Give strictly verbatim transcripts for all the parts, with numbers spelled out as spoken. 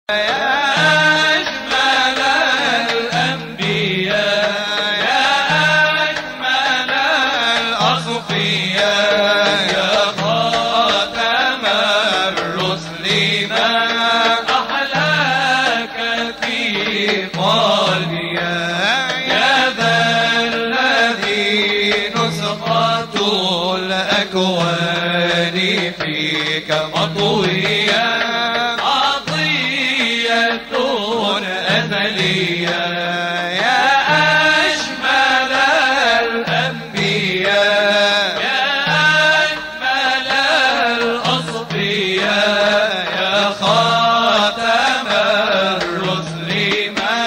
يا أجمل الأنبياء يا أجمل الأصفياء يا خاتم الرسل ما أحلاك في قلبي يا ذا الذي نسخة الأكوان فيك مطوية أزلية يا أجمل الأنبياء يا أجمل الأصفياء يا خاتم الرسل ما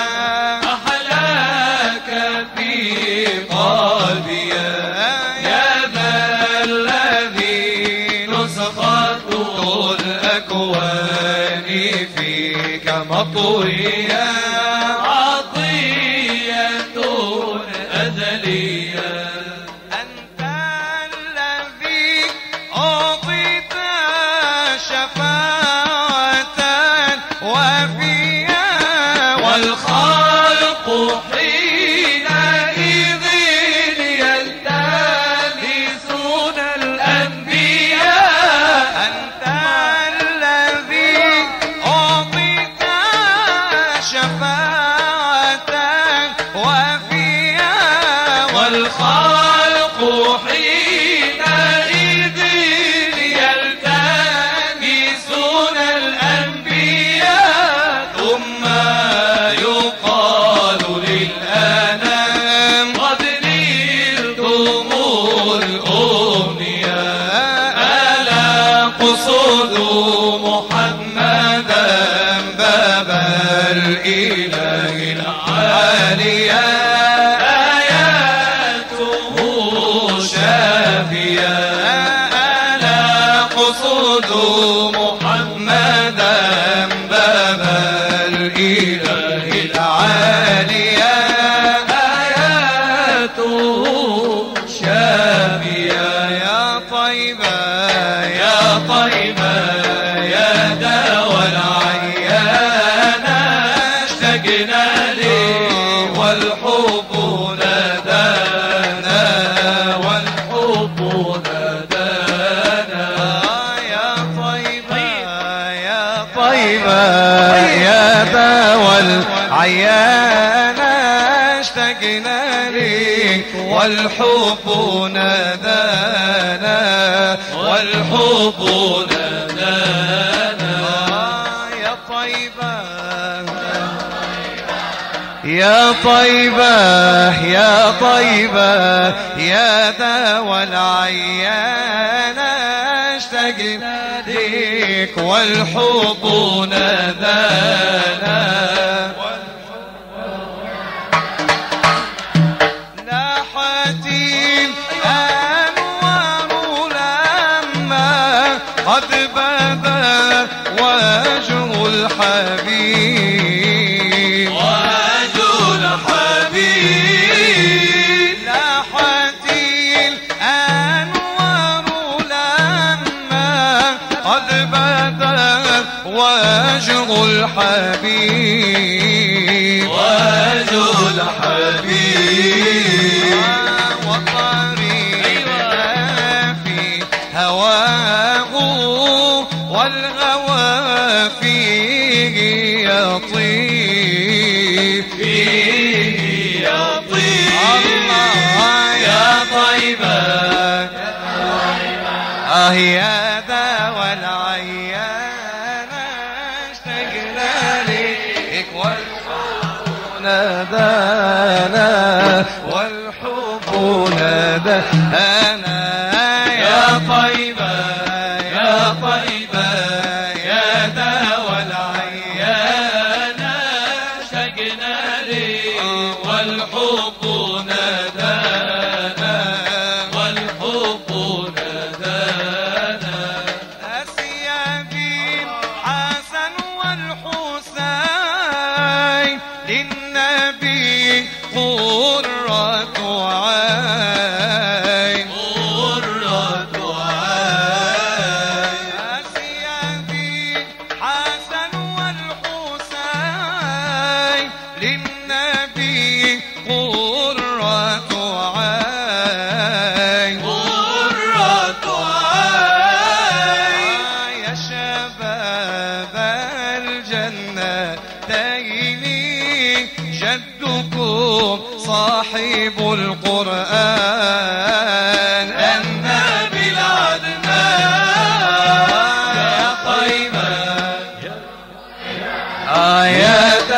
أحلاك في قلبي يا ذا الذي نسخة الأكوان فيك مطوية عطية أزلية أنت الذي أعطيت شفاعة وفيا والخلق حينئذ يلتمسون الأنبياء أنت الذي أعطيت شفاعة وفيا والخلق حينئذ يلتمسون الأنبياء ثم يقال للأنام قد نلتم الأمنياء ألا قصدوا محمدا باب الإله العالية آياته شافية ألا قصدوا محمدا باب الإله العالية آياته شافية يا طيبة يا طيبة يا دوا العيان اشتقنا لك والحب نادانا والحب نادانا يا طيبة يا طيبة يا دوا العيان اشتقنا لك والحب نادانا والحب نادانا يا طيبة يا طيبة يا طيبة يا دوا العيان اشتقنا لك والحب نادانا لاحت الأنوار لما قد بدا وجه الحبيب وجه الحبيب لاحت الأنوار لما قد بدا وجه الحبيب وجه الحبيب وطريقنا في هواه والغوى فيه يطيب فيه يطيب الله يا طيبة آه يا دوا العيان اشتقنا لك والحب نادانا والحب نادانا يا طيبة يا طيبة يا دوا العيان اشتقنا لك والحب نادانا والحب نادانا أسيابي الحسن والحسين للنبي قرة عين قرة عين أسيابي الحسن والحسين للنبي قرة عين قرة عين يا شباب الجنتين جدكم صاحب القرآن النبي العدنان يا طيبة آيات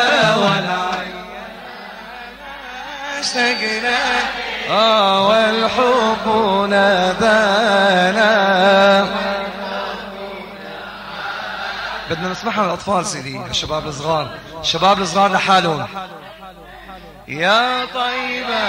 اشتقنا آه والحب نادانا. بدنا نسمعها للأطفال سيدي، الشباب الصغار، الشباب الصغار لحالهم. يا طيبة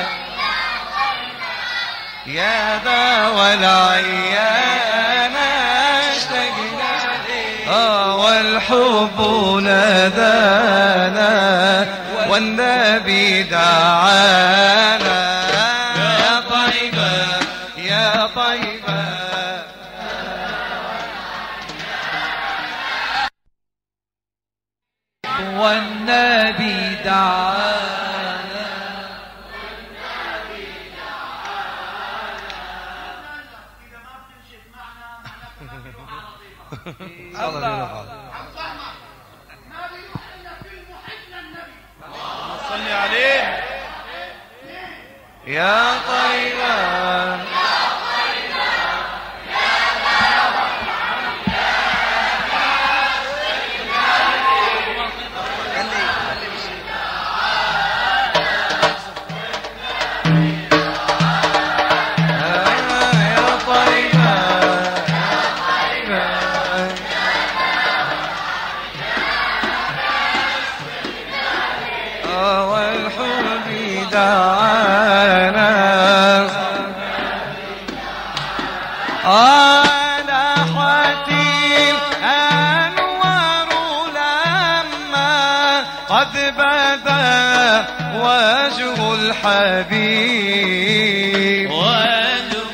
يا داوى العيان اشتقنا آه والحب نادانا والنبي دعانا. يا طيبة يا طيبة والنبي دعانا. الله صلي عليه. يا طيبة وجه الحبيب وجه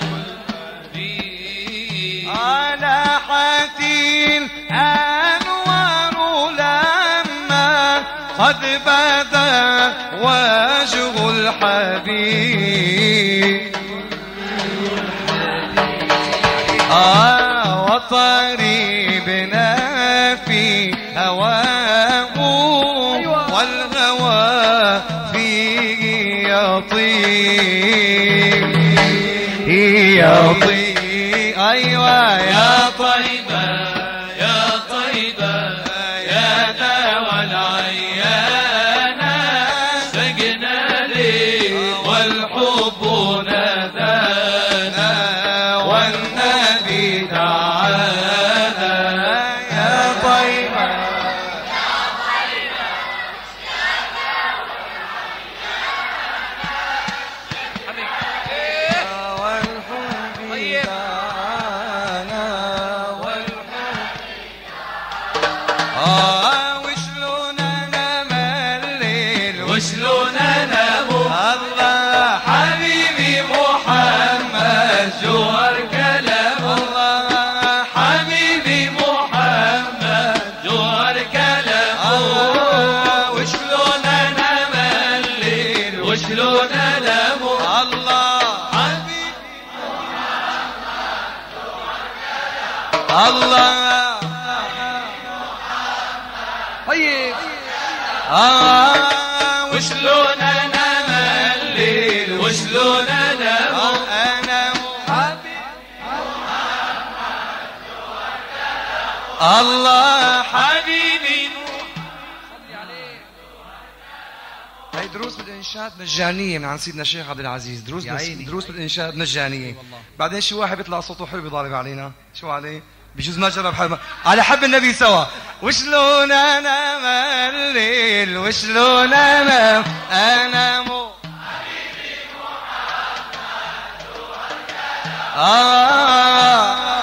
الحبيب على حتيل أنوار لما قد بدا وجه الحبيب. آه وطريبنا في هواه والهوى فيه يطيب يطيب. أيوة يا طيبة يا طيبة يا داوى العيان سقنا لي والحب نادانا والنبي دعانا. يا طيبة الله طيب. آه وشلون انا مليل وشلون انا انا حبيب الله حبيبي. هي دروس بالانشاد مجانيه من عند سيدنا الشيخ عبد العزيز. دروس دروس بالانشاد مجانيه. بعدين شي واحد بيطلع صوته حلو بيضارب علينا شو عليه بجوز ما جرب حلو على حب النبي سوا. وشلون انا مليل وشلون انا انا مو حبيبي محمد آه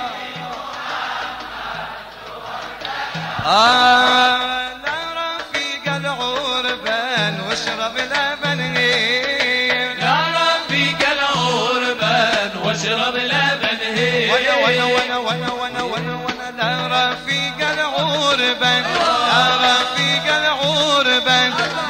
آه لا رفيق العربان واشرب لبن هيل لا رفيق العربان واشرب لبن هيل وانا وانا وانا وانا وانا وانا لا رفيق العربان لا رفيق العربان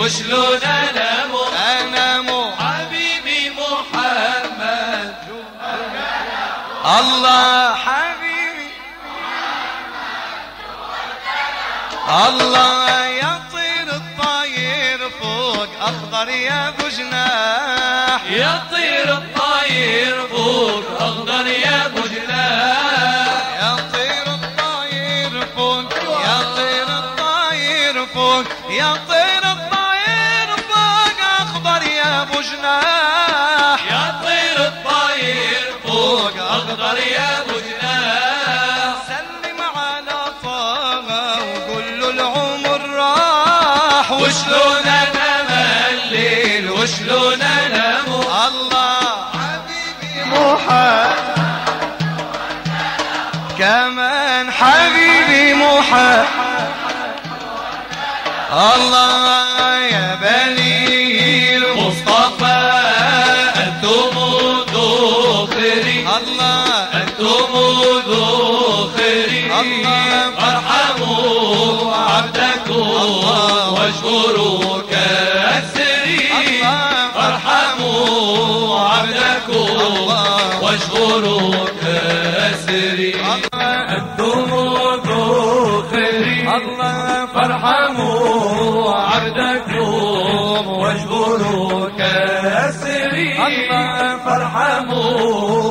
وشلون انام انام حبيبي محمد الله حبيبي الله يطير الطاير فوق اخضر يا ابو جناح يطير الطاير فوق اخضر يا ابو جناح يطير الطاير فوق يطير الطاير فوق يطير الطاير فوق اخضر يا ابو جناح يطير الطاير فوق اخضر يا ابو جناح سلم على طه وقول له العمر راح وشلون انام الليل وشلون انام الله حبيبي محمد كمان حبيبي محمد الله يا بني المصطفى انتم ذخري الله انتم ذخري الله فارحموا عبدكم واشكروا كاسري فارحموا عبدكم واشكروا كاسري انتم ذخري فارحموا عبدكم واشكروا كاسري فارحموا